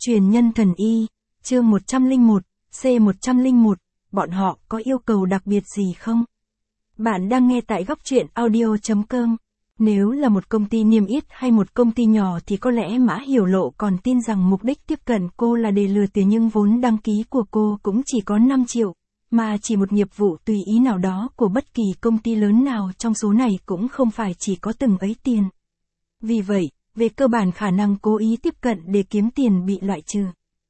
Truyền nhân thần y, chương 101, C101, bọn họ có yêu cầu đặc biệt gì không? Bạn đang nghe tại góc truyện audio.com. Nếu là một công ty niêm yết hay một công ty nhỏ thì có lẽ Mã Hiểu Lộ còn tin rằng mục đích tiếp cận cô là để lừa tiền, nhưng vốn đăng ký của cô cũng chỉ có 5 triệu, mà chỉ một nghiệp vụ tùy ý nào đó của bất kỳ công ty lớn nào trong số này cũng không phải chỉ có từng ấy tiền. Vì vậy, về cơ bản khả năng cố ý tiếp cận để kiếm tiền bị loại trừ.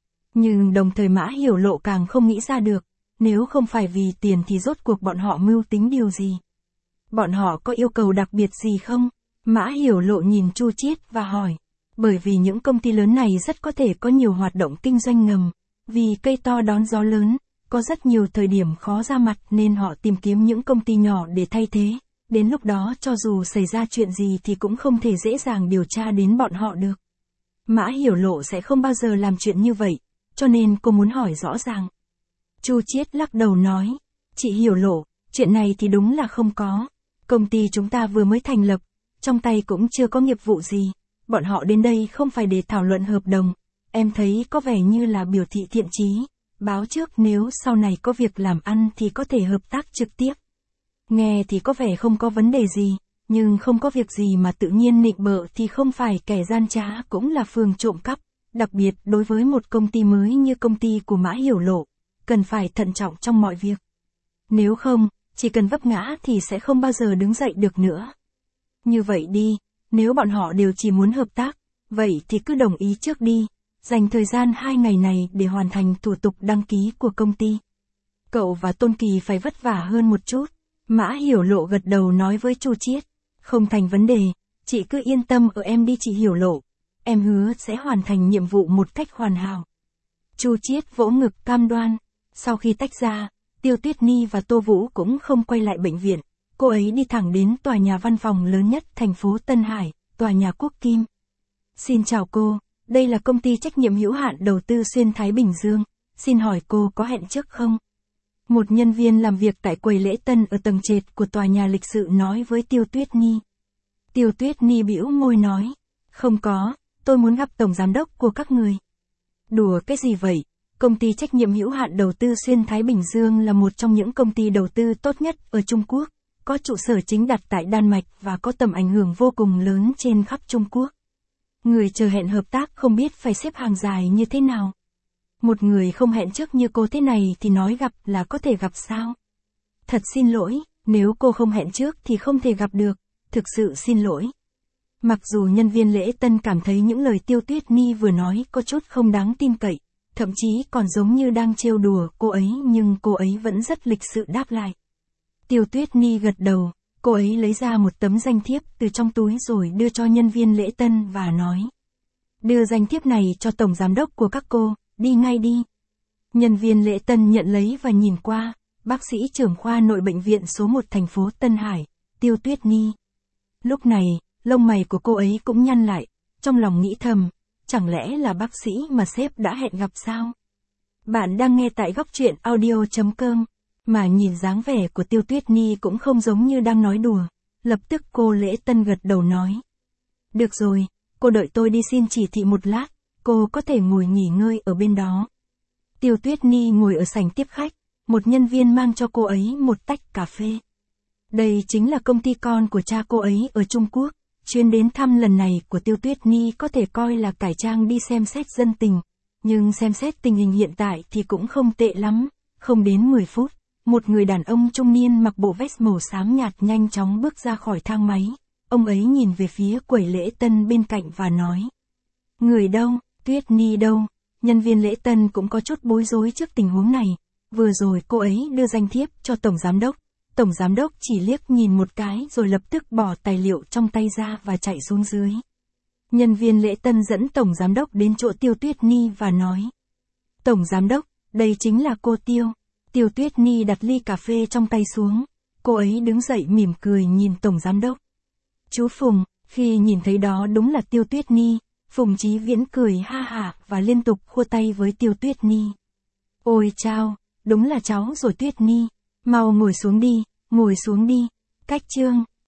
Nhưng đồng thời Mã Hiểu Lộ càng không nghĩ ra được, nếu không phải vì tiền thì rốt cuộc bọn họ mưu tính điều gì? Bọn họ có yêu cầu đặc biệt gì không? Mã Hiểu Lộ nhìn Chu Chiết và hỏi. Bởi vì những công ty lớn này rất có thể có nhiều hoạt động kinh doanh ngầm, vì cây to đón gió lớn, có rất nhiều thời điểm khó ra mặt nên họ tìm kiếm những công ty nhỏ để thay thế. Đến lúc đó cho dù xảy ra chuyện gì thì cũng không thể dễ dàng điều tra đến bọn họ được. Mã Hiểu Lộ sẽ không bao giờ làm chuyện như vậy, cho nên cô muốn hỏi rõ ràng. Chu Chiết lắc đầu nói, chị Hiểu Lộ, chuyện này thì đúng là không có. Công ty chúng ta vừa mới thành lập, trong tay cũng chưa có nghiệp vụ gì. Bọn họ đến đây không phải để thảo luận hợp đồng. Em thấy có vẻ như là biểu thị thiện chí, báo trước nếu sau này có việc làm ăn thì có thể hợp tác trực tiếp. Nghe thì có vẻ không có vấn đề gì, nhưng không có việc gì mà tự nhiên nịnh bợ thì không phải kẻ gian trá cũng là phường trộm cắp. Đặc biệt đối với một công ty mới như công ty của Mã Hiểu Lộ, cần phải thận trọng trong mọi việc. Nếu không, chỉ cần vấp ngã thì sẽ không bao giờ đứng dậy được nữa. Như vậy đi, nếu bọn họ đều chỉ muốn hợp tác, vậy thì cứ đồng ý trước đi, dành thời gian 2 ngày này để hoàn thành thủ tục đăng ký của công ty. Cậu và Tôn Kỳ phải vất vả hơn một chút. Mã Hiểu Lộ gật đầu nói với Chu Chiết, không thành vấn đề, chị cứ yên tâm ở em đi chị Hiểu Lộ, em hứa sẽ hoàn thành nhiệm vụ một cách hoàn hảo. Chu Chiết vỗ ngực cam đoan. Sau khi tách ra, Tiêu Tuyết Nhi và Tô Vũ cũng không quay lại bệnh viện, cô ấy đi thẳng đến tòa nhà văn phòng lớn nhất thành phố Tân Hải, tòa nhà Quốc Kim. Xin chào cô, đây là công ty trách nhiệm hữu hạn đầu tư xuyên Thái Bình Dương, xin hỏi cô có hẹn trước không? Một nhân viên làm việc tại quầy lễ tân ở tầng trệt của tòa nhà lịch sự nói với Tiêu Tuyết Nhi. Tiêu Tuyết Nhi bĩu môi nói, không có, tôi muốn gặp tổng giám đốc của các người. Đùa cái gì vậy? Công ty trách nhiệm hữu hạn đầu tư xuyên Thái Bình Dương là một trong những công ty đầu tư tốt nhất ở Trung Quốc, có trụ sở chính đặt tại Đan Mạch và có tầm ảnh hưởng vô cùng lớn trên khắp Trung Quốc. Người chờ hẹn hợp tác không biết phải xếp hàng dài như thế nào. Một người không hẹn trước như cô thế này thì nói gặp là có thể gặp sao? Thật xin lỗi, nếu cô không hẹn trước thì không thể gặp được, thực sự xin lỗi. Mặc dù nhân viên lễ tân cảm thấy những lời Tiêu Tuyết Nhi vừa nói có chút không đáng tin cậy, thậm chí còn giống như đang trêu đùa cô ấy, nhưng cô ấy vẫn rất lịch sự đáp lại. Tiêu Tuyết Nhi gật đầu, cô ấy lấy ra một tấm danh thiếp từ trong túi rồi đưa cho nhân viên lễ tân và nói. Đưa danh thiếp này cho tổng giám đốc của các cô, đi ngay đi. Nhân viên lễ tân nhận lấy và nhìn qua, bác sĩ trưởng khoa nội bệnh viện số 1 thành phố Tân Hải, Tiêu Tuyết Nhi. Lúc này, lông mày của cô ấy cũng nhăn lại, trong lòng nghĩ thầm, chẳng lẽ là bác sĩ mà sếp đã hẹn gặp sao? Bạn đang nghe tại góc truyện audio.com, mà nhìn dáng vẻ của Tiêu Tuyết Nhi cũng không giống như đang nói đùa, lập tức cô lễ tân gật đầu nói. Được rồi, cô đợi tôi đi xin chỉ thị một lát, cô có thể ngồi nghỉ ngơi ở bên đó. Tiêu Tuyết Nhi ngồi ở sảnh tiếp khách, một nhân viên mang cho cô ấy một tách cà phê. Đây chính là công ty con của cha cô ấy ở Trung Quốc. Chuyến đến thăm lần này của Tiêu Tuyết Nhi có thể coi là cải trang đi xem xét dân tình, nhưng xem xét tình hình hiện tại thì cũng không tệ lắm. Không đến 10 phút, một người đàn ông trung niên mặc bộ vest màu xám nhạt nhanh chóng bước ra khỏi thang máy. Ông ấy nhìn về phía quầy lễ tân bên cạnh và nói. Người đâu, Tuyết Nhi đâu? Nhân viên lễ tân cũng có chút bối rối trước tình huống này. Vừa rồi cô ấy đưa danh thiếp cho tổng giám đốc. Tổng giám đốc chỉ liếc nhìn một cái rồi lập tức bỏ tài liệu trong tay ra và chạy xuống dưới. Nhân viên lễ tân dẫn tổng giám đốc đến chỗ Tiêu Tuyết Nhi và nói. Tổng giám đốc, đây chính là cô Tiêu. Tiêu Tuyết Nhi đặt ly cà phê trong tay xuống. Cô ấy đứng dậy mỉm cười nhìn tổng giám đốc. Chú Phùng, khi nhìn thấy đó đúng là Tiêu Tuyết Nhi, Phùng Chí Viễn cười ha hả và liên tục khua tay với Tiêu Tuyết Nhi. Ôi chao, đúng là cháu rồi Tuyết Nhi. Mau ngồi xuống đi, ngồi xuống đi. Cách Trương,